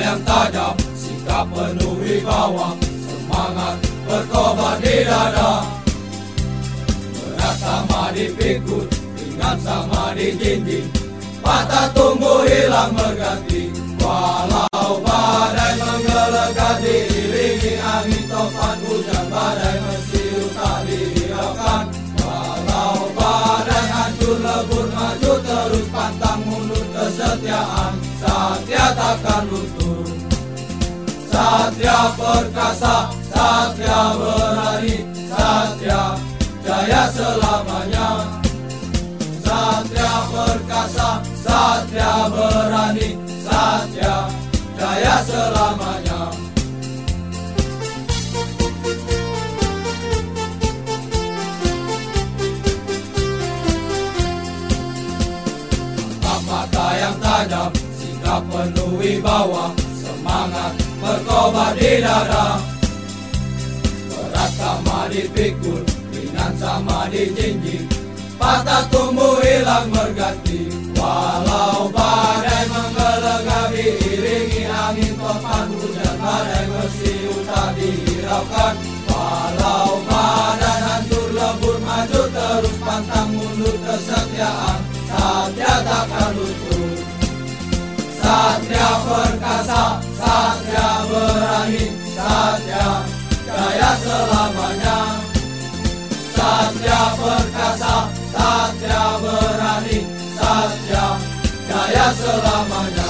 yang tajam, sikap penuh wibawa, semangat berkobar di dada. Berat sama dipikul, ringan sama dijinjing, patah tumbuh hilang berganti. Walau badai menggelegar diiringi angin topan hujan, badai mesiu tak dihiraukan. Walau badai hancur lebur maju terus pantang mundur, kesetiaan Satria takkan luntur. Satria perkasa, Satria berani, Satria jaya selamanya. Satria perkasa, Satria berani, Satria jaya selamanya. Mata yang tajam, sikap penuh wibawa, semangat berkobar di dada. Berat sama dipikul, ringan sama dijinjing, patah tumbuh hilang berganti. Walau badai menggelegar diiringi angin topan hujan, badai mesiu tak dihiraukan. Walau badai hancur lebur maju terus pantang mundur, kesetiaan Satria takkan luntur. Satria perkasa, Satria berani, Satria jaya selamanya. Satria perkasa, Satria berani, Satria jaya selamanya.